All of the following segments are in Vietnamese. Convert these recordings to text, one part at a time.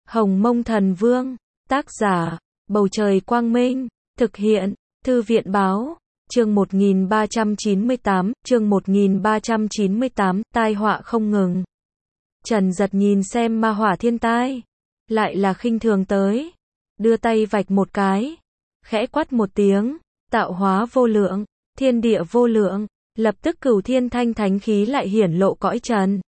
Hồng Mông Thần Vương, tác giả, Bầu Trời Quang Minh, thực hiện, Thư viện Báo, chương 1398, tai họa không ngừng. Trần Giật nhìn xem ma hỏa thiên tai, lại là khinh thường tới, đưa tay vạch một cái, khẽ quát một tiếng, tạo hóa vô lượng, thiên địa vô lượng, lập tức cửu thiên thanh thánh khí lại hiển lộ cõi trần.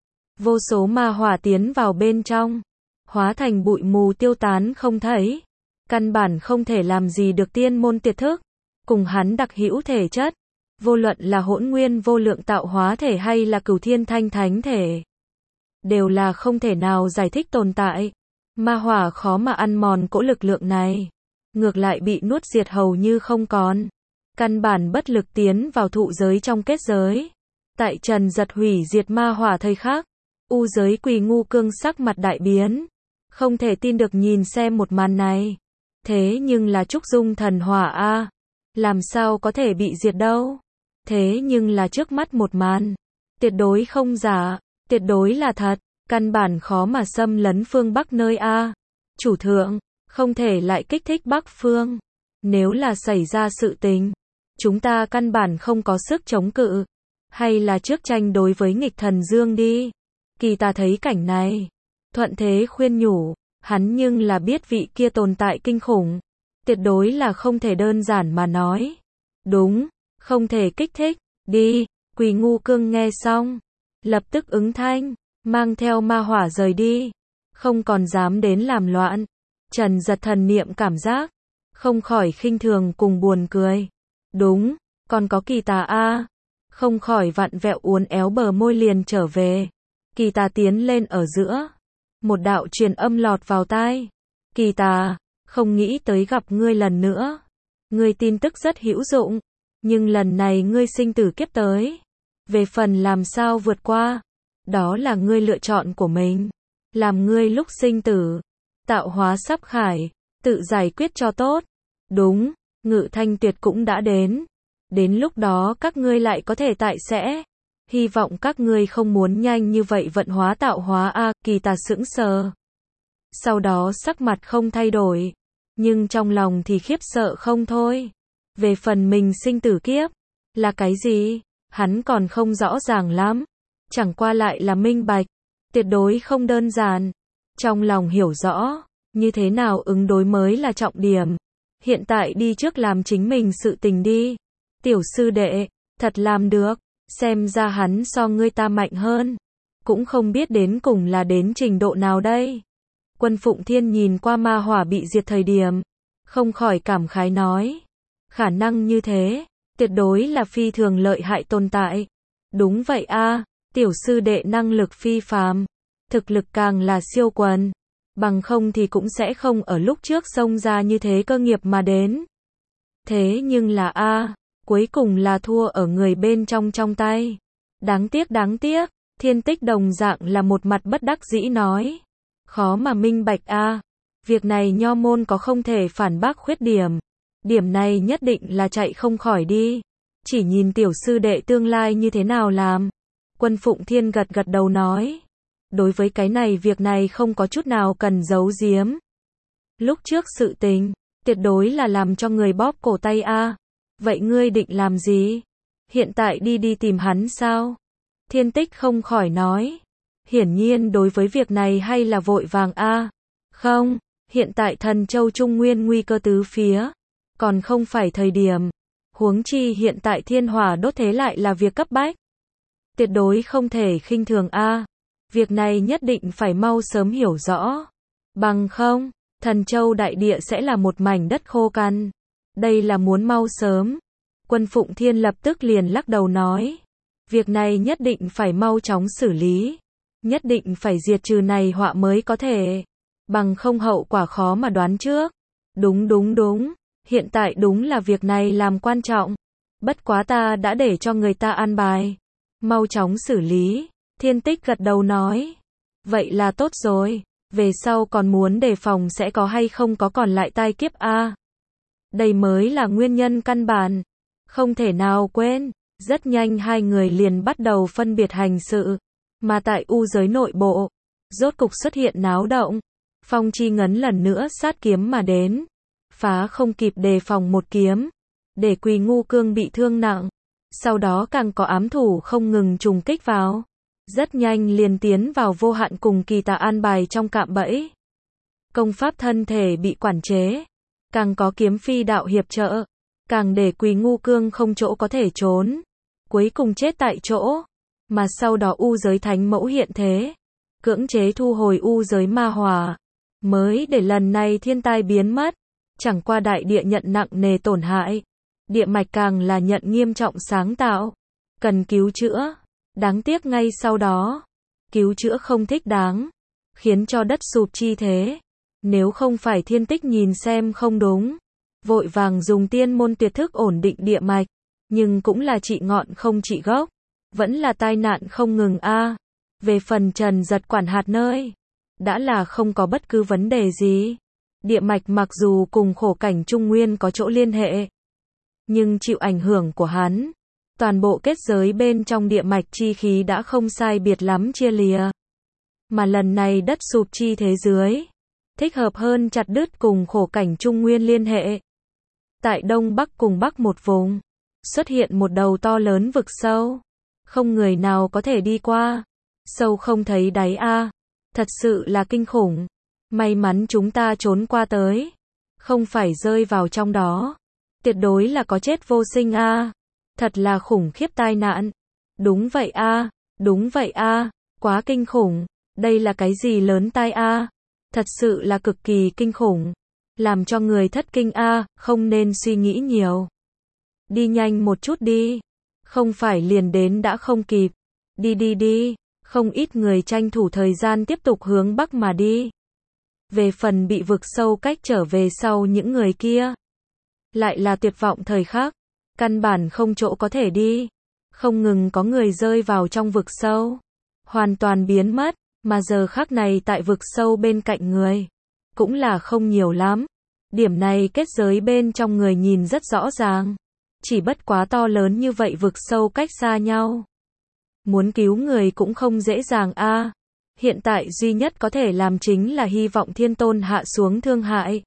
Vô số ma hỏa tiến vào bên trong, hóa thành bụi mù tiêu tán không thấy, căn bản không thể làm gì được tiên môn tiệt thức, cùng hắn đặc hữu thể chất, vô luận là hỗn nguyên vô lượng tạo hóa thể hay là cửu thiên thanh thánh thể, đều là không thể nào giải thích tồn tại. Ma hỏa khó mà ăn mòn cỗ lực lượng này, ngược lại bị nuốt diệt hầu như không còn, căn bản bất lực tiến vào thụ giới trong kết giới. Tại Trần Giật hủy diệt ma hỏa thời khắc, u giới Quỳ Ngu Cương sắc mặt đại biến, không thể tin được nhìn xem một màn này. Thế nhưng là trúc dung thần hỏa a, làm sao có thể bị diệt đâu? Thế nhưng là trước mắt một màn, tuyệt đối không giả, tuyệt đối là thật, căn bản khó mà xâm lấn phương Bắc nơi a. Chủ thượng, không thể lại kích thích Bắc phương. Nếu là xảy ra sự tình, chúng ta căn bản không có sức chống cự, hay là trước tranh đối với nghịch thần Dương đi. Kỳ ta thấy cảnh này, thuận thế khuyên nhủ, hắn nhưng là biết vị kia tồn tại kinh khủng, tuyệt đối là không thể đơn giản mà nói. Đúng, không thể kích thích, đi. Quỳ Ngu Cương nghe xong, lập tức ứng thanh, mang theo ma hỏa rời đi, không còn dám đến làm loạn. Trần Giật thần niệm cảm giác, không khỏi khinh thường cùng buồn cười. Đúng, còn có Kỳ Tà a, không khỏi vặn vẹo uốn éo bờ môi liền trở về. Kỳ Tà tiến lên ở giữa, một đạo truyền âm lọt vào tai. Kỳ Tà, không nghĩ tới gặp ngươi lần nữa. Ngươi tin tức rất hữu dụng, nhưng lần này ngươi sinh tử kiếp tới. Về phần làm sao vượt qua, đó là ngươi lựa chọn của mình. Làm ngươi lúc sinh tử, tạo hóa sắp khải, tự giải quyết cho tốt. Đúng, Ngự Thanh Tuyệt cũng đã đến. Đến lúc đó các ngươi lại có thể tại sẽ. Hy vọng các ngươi không muốn nhanh như vậy vận hóa tạo hóa a. Kỳ Tà sững sờ. Sau đó sắc mặt không thay đổi, nhưng trong lòng thì khiếp sợ không thôi. Về phần mình sinh tử kiếp, là cái gì? Hắn còn không rõ ràng lắm. Chẳng qua lại là minh bạch, tuyệt đối không đơn giản. Trong lòng hiểu rõ, như thế nào ứng đối mới là trọng điểm. Hiện tại đi trước làm chính mình sự tình đi. Tiểu sư đệ, thật làm được, xem ra hắn so ngươi ta mạnh hơn. Cũng không biết đến cùng là đến trình độ nào đây. Quân Phụng Thiên nhìn qua ma hỏa bị diệt thời điểm, không khỏi cảm khái nói. Khả năng như thế, tuyệt đối là phi thường lợi hại tồn tại. Đúng vậy a, tiểu sư đệ năng lực phi phàm, thực lực càng là siêu quần. Bằng không thì cũng sẽ không ở lúc trước xông ra như thế cơ nghiệp mà đến. Thế nhưng là a, cuối cùng là thua ở người bên trong tay. Đáng tiếc, Thiên Tích đồng dạng là một mặt bất đắc dĩ nói. Khó mà minh bạch a, việc này nho môn có không thể phản bác khuyết điểm. Điểm này nhất định là chạy không khỏi đi. Chỉ nhìn tiểu sư đệ tương lai như thế nào làm. Quân Phụng Thiên gật gật đầu nói. Đối với cái này việc này không có chút nào cần giấu giếm. Lúc trước sự tình, tuyệt đối là làm cho người bóp cổ tay a. Vậy ngươi định làm gì? Hiện tại đi tìm hắn sao? Thiên Tích không khỏi nói. Hiển nhiên đối với việc này hay là vội vàng a. Không, hiện tại Thần Châu Trung Nguyên nguy cơ tứ phía, còn không phải thời điểm. Huống chi hiện tại thiên hỏa đốt thế lại là việc cấp bách. Tuyệt đối không thể khinh thường a. Việc này nhất định phải mau sớm hiểu rõ. Bằng không, Thần Châu đại địa sẽ là một mảnh đất khô cằn. Đây là muốn mau sớm. Quân Phụng Thiên lập tức liền lắc đầu nói. Việc này nhất định phải mau chóng xử lý. Nhất định phải diệt trừ này họa mới có thể. Bằng không hậu quả khó mà đoán trước. Đúng. Hiện tại đúng là việc này làm quan trọng. Bất quá ta đã để cho người ta an bài. Mau chóng xử lý. Thiên Tích gật đầu nói. Vậy là tốt rồi. Về sau còn muốn đề phòng sẽ có hay không có còn lại tai kiếp a. Đây mới là nguyên nhân căn bản. Không thể nào quên. Rất nhanh hai người liền bắt đầu phân biệt hành sự. Mà tại u giới nội bộ, rốt cục xuất hiện náo động. Phong Chi Ngấn lần nữa sát kiếm mà đến, phá không kịp đề phòng một kiếm, để Quỳ Ngu Cương bị thương nặng. Sau đó càng có ám thủ không ngừng trùng kích vào, rất nhanh liền tiến vào Vô Hạn cùng Kỳ Tà an bài trong cạm bẫy. Công pháp thân thể bị quản chế, càng có kiếm phi đạo hiệp trợ, càng để Quỳ Ngu Cương không chỗ có thể trốn, cuối cùng chết tại chỗ. Mà sau đó U giới thánh mẫu hiện thế, cưỡng chế thu hồi U giới ma hỏa, mới để lần này thiên tai biến mất. Chẳng qua đại địa nhận nặng nề tổn hại, địa mạch càng là nhận nghiêm trọng sáng tạo, cần cứu chữa. Đáng tiếc ngay sau đó, cứu chữa không thích đáng, khiến cho đất sụp chi thế. Nếu không phải Thiên Tích nhìn xem không đúng, vội vàng dùng tiên môn tuyệt thức ổn định địa mạch, nhưng cũng là trị ngọn không trị gốc, vẫn là tai nạn không ngừng a. Về phần Trần Giật quản hạt nơi, đã là không có bất cứ vấn đề gì. Địa mạch mặc dù cùng khổ cảnh Trung Nguyên có chỗ liên hệ, nhưng chịu ảnh hưởng của hắn, toàn bộ kết giới bên trong địa mạch chi khí đã không sai biệt lắm chia lìa. Mà lần này đất sụp chi thế dưới, thích hợp hơn chặt đứt cùng khổ cảnh Trung Nguyên liên hệ. Tại Đông Bắc cùng Bắc một vùng, xuất hiện một đầu to lớn vực sâu, không người nào có thể đi qua, sâu không thấy đáy a, thật sự là kinh khủng. May mắn chúng ta trốn qua tới, không phải rơi vào trong đó, tuyệt đối là có chết vô sinh a. Thật là khủng khiếp tai nạn. Đúng vậy a, đúng vậy a, quá kinh khủng. Đây là cái gì lớn tai a? Thật sự là cực kỳ kinh khủng, làm cho người thất kinh a, không nên suy nghĩ nhiều. Đi nhanh một chút đi, không phải liền đến đã không kịp. Đi đi đi, không ít người tranh thủ thời gian tiếp tục hướng Bắc mà đi. Về phần bị vực sâu cách trở về sau những người kia, lại là tuyệt vọng thời khắc, căn bản không chỗ có thể đi, không ngừng có người rơi vào trong vực sâu, hoàn toàn biến mất, mà giờ khắc này tại vực sâu bên cạnh người, cũng là không nhiều lắm. Điểm này kết giới bên trong người nhìn rất rõ ràng, chỉ bất quá to lớn như vậy vực sâu cách xa nhau. Muốn cứu người cũng không dễ dàng a. Hiện tại duy nhất có thể làm chính là hy vọng Thiên Tôn hạ xuống thương hại.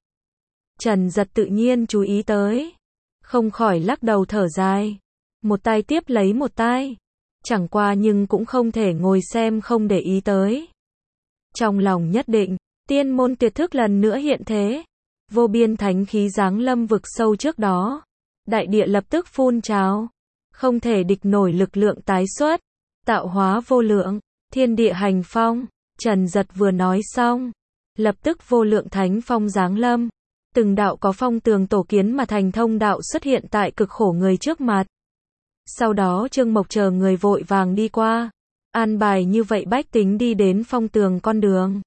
Trần Giật tự nhiên chú ý tới, không khỏi lắc đầu thở dài, một tay tiếp lấy một tay, chẳng qua nhưng cũng không thể ngồi xem không để ý tới. Trong lòng nhất định, tiên môn tuyệt thức lần nữa hiện thế, vô biên thánh khí giáng lâm vực sâu trước đó, đại địa lập tức phun trào, không thể địch nổi lực lượng tái xuất, tạo hóa vô lượng, thiên địa hành phong. Trần Giật vừa nói xong, lập tức vô lượng thánh phong giáng lâm, từng đạo có phong tường tổ kiến mà thành thông đạo xuất hiện tại cực khổ người trước mặt. Sau đó Trương Mộc chờ người vội vàng đi qua, an bài như vậy bách tính đi đến phong tường con đường,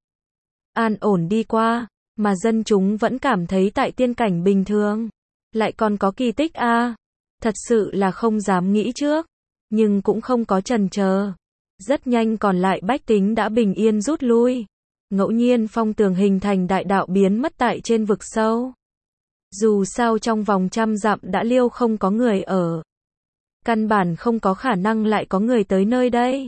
an ổn đi qua, mà dân chúng vẫn cảm thấy tại tiên cảnh bình thường, lại còn có kỳ tích a. Thật sự là không dám nghĩ trước, nhưng cũng không có chần chờ. Rất nhanh còn lại bách tính đã bình yên rút lui. Ngẫu nhiên phong tường hình thành đại đạo biến mất tại trên vực sâu. Dù sao trong vòng 100 dặm đã liêu không có người ở, căn bản không có khả năng lại có người tới nơi đây.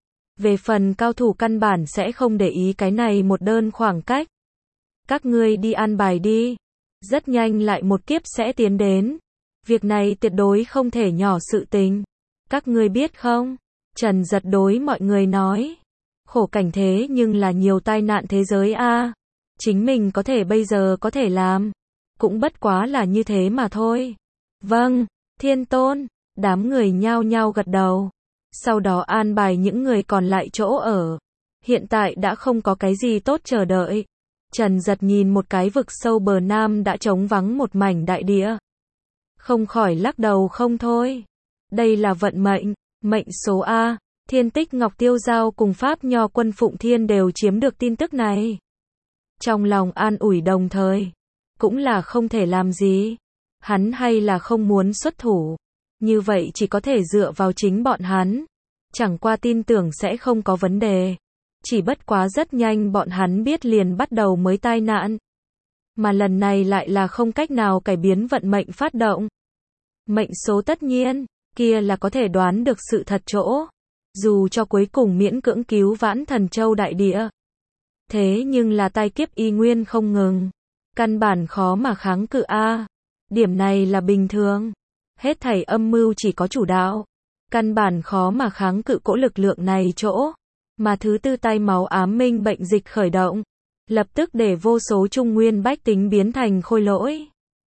Về phần cao thủ căn bản sẽ không để ý cái này một đơn khoảng cách. Các ngươi đi an bài đi, rất nhanh lại một kiếp sẽ tiến đến. Việc này tuyệt đối không thể nhỏ sự tình. Các ngươi biết không? Trần Giật đối mọi người nói, khổ cảnh thế nhưng là nhiều tai nạn thế giới a. Chính mình có thể bây giờ có thể làm, cũng bất quá là như thế mà thôi. Vâng, Thiên Tôn, đám người nhao nhao gật đầu. Sau đó an bài những người còn lại chỗ ở. Hiện tại đã không có cái gì tốt chờ đợi. Trần Giật nhìn một cái vực sâu bờ nam đã trống vắng một mảnh đại địa, không khỏi lắc đầu không thôi. Đây là vận mệnh, mệnh số A. Thiên Tích Ngọc Tiêu Giao cùng Pháp Nho Quân Phụng Thiên đều chiếm được tin tức này. Trong lòng an ủi đồng thời, cũng là không thể làm gì. Hắn hay là không muốn xuất thủ, như vậy chỉ có thể dựa vào chính bọn hắn. Chẳng qua tin tưởng sẽ không có vấn đề. Chỉ bất quá rất nhanh bọn hắn biết liền bắt đầu mới tai nạn. Mà lần này lại là không cách nào cải biến vận mệnh phát động. Mệnh số tất nhiên, kia là có thể đoán được sự thật chỗ. Dù cho cuối cùng miễn cưỡng cứu vãn Thần Châu đại địa, Thế nhưng là tai kiếp y nguyên không ngừng. Căn bản khó mà kháng cự a. Điểm này là bình thường. Hết thảy âm mưu chỉ có chủ đạo. Căn bản khó mà kháng cự cỗ lực lượng này chỗ. Mà thứ tư tay máu ám minh bệnh dịch khởi động. Lập tức để vô số trung nguyên bách tính biến thành khôi lỗi.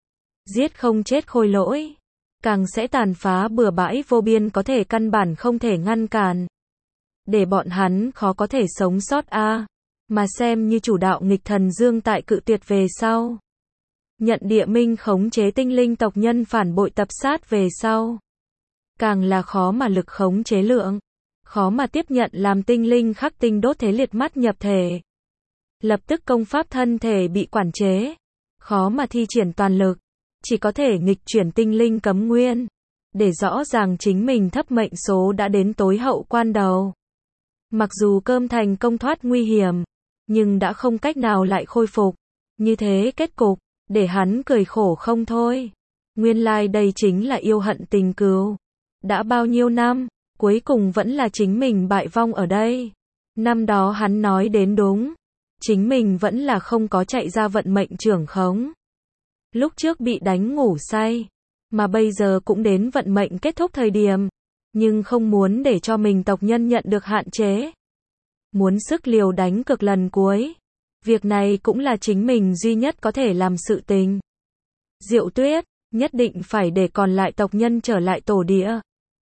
Giết không chết khôi lỗi. Càng sẽ tàn phá bừa bãi vô biên có thể căn bản không thể ngăn cản. Để bọn hắn khó có thể sống sót a. Mà xem như chủ đạo nghịch thần dương tại cự tuyệt về sau. Nhận địa minh khống chế tinh linh tộc nhân phản bội tập sát về sau. Càng là khó mà lực khống chế lượng. Khó mà tiếp nhận làm tinh linh khắc tinh đốt thế liệt mắt nhập thể. Lập tức công pháp thân thể bị quản chế. Khó mà thi triển toàn lực. Chỉ có thể nghịch chuyển tinh linh cấm nguyên. Để rõ ràng chính mình thấp mệnh số đã đến tối hậu quan đầu. Mặc dù cơm thành công thoát nguy hiểm. Nhưng đã không cách nào lại khôi phục. Như thế kết cục. Để hắn cười khổ không thôi. Nguyên lai đây chính là yêu hận tình cừu. Đã bao nhiêu năm. Cuối cùng vẫn là chính mình bại vong ở đây. Năm đó hắn nói đến đúng. Chính mình vẫn là không có chạy ra vận mệnh trưởng khống. Lúc trước bị đánh ngủ say. Mà bây giờ cũng đến vận mệnh kết thúc thời điểm. Nhưng không muốn để cho mình tộc nhân nhận được hạn chế. Muốn sức liều đánh cực lần cuối. Việc này cũng là chính mình duy nhất có thể làm sự tình. Diệu Tuyết, nhất định phải để còn lại tộc nhân trở lại tổ địa.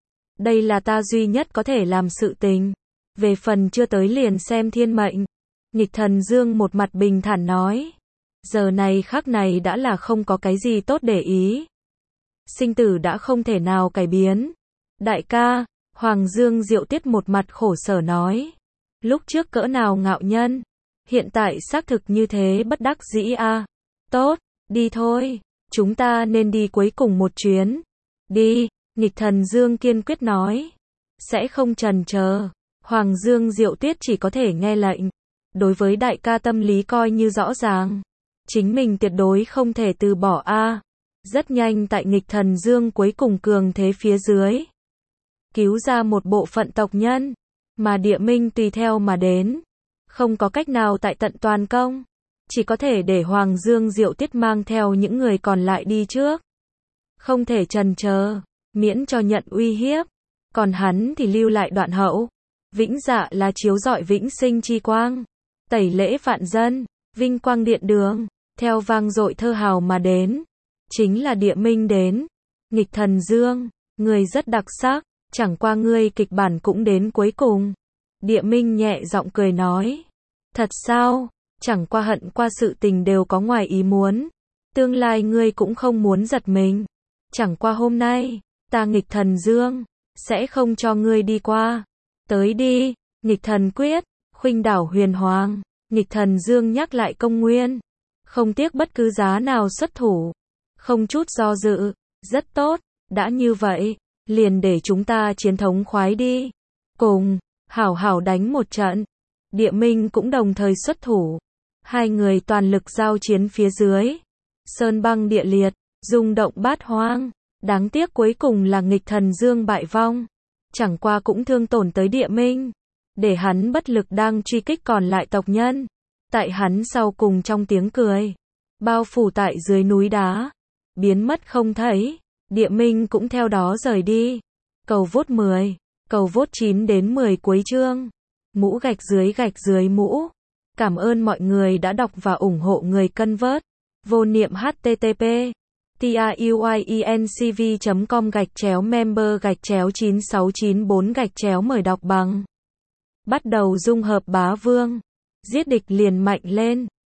Đây là ta duy nhất có thể làm sự tình. Về phần chưa tới liền xem thiên mệnh. Nghịch thần dương một mặt bình thản nói. Giờ này khắc này đã là không có cái gì tốt để ý. Sinh tử đã không thể nào cải biến. Đại ca, Hoàng Dương Diệu Tiết một mặt khổ sở nói. Lúc trước cỡ nào ngạo nhân. Hiện tại xác thực như thế bất đắc dĩ a. Tốt, đi thôi. Chúng ta nên đi cuối cùng một chuyến. Đi, nghịch thần Dương kiên quyết nói. Sẽ không chần chờ. Hoàng Dương Diệu Tuyết chỉ có thể nghe lệnh. Đối với đại ca tâm lý coi như rõ ràng. Chính mình tuyệt đối không thể từ bỏ a. Rất nhanh tại nghịch thần Dương cuối cùng cường thế phía dưới. Cứu ra một bộ phận tộc nhân. Mà địa minh tùy theo mà đến. Không có cách nào tại tận toàn công. Chỉ có thể để Hoàng Dương Diệu Tiết mang theo những người còn lại đi trước. Không thể chần chờ. Miễn cho nhận uy hiếp. Còn hắn thì lưu lại đoạn hậu. Vĩnh dạ là chiếu rọi vĩnh sinh chi quang. Tẩy lễ vạn dân. Vinh quang điện đường. Theo vang dội thơ hào mà đến. Chính là địa minh đến. Nghịch thần Dương. Người rất đặc sắc. Chẳng qua ngươi kịch bản cũng đến cuối cùng. Địa minh nhẹ giọng cười nói. Thật sao? Chẳng qua hận qua sự tình đều có ngoài ý muốn. Tương lai ngươi cũng không muốn giật mình. Chẳng qua hôm nay, ta nghịch thần Dương. Sẽ không cho ngươi đi qua. Tới đi, nghịch thần quyết. Khuynh đảo huyền hoàng. Nghịch thần Dương nhắc lại công nguyên. Không tiếc bất cứ giá nào xuất thủ. Không chút do dự. Rất tốt, đã như vậy. Liền để chúng ta chiến thống khoái đi. Cùng, hảo hảo đánh một trận. Địa minh cũng đồng thời xuất thủ. Hai người toàn lực giao chiến phía dưới. Sơn băng địa liệt, rung động bát hoang. Đáng tiếc cuối cùng là nghịch thần Dương bại vong. Chẳng qua cũng thương tổn tới địa minh. Để hắn bất lực đang truy kích còn lại tộc nhân. Tại hắn sau cùng trong tiếng cười. Bao phủ tại dưới núi đá. Biến mất không thấy. Địa minh cũng theo đó rời đi. Cầu vote 10. Cầu vote 9 đến 10 cuối chương. Mũ gạch dưới mũ. Cảm ơn mọi người đã đọc và ủng hộ người cân vớt. Vô niệm http truyencv.com/member/9694 mời đọc bằng. Bắt đầu dung hợp bá vương. Giết địch liền mạnh lên.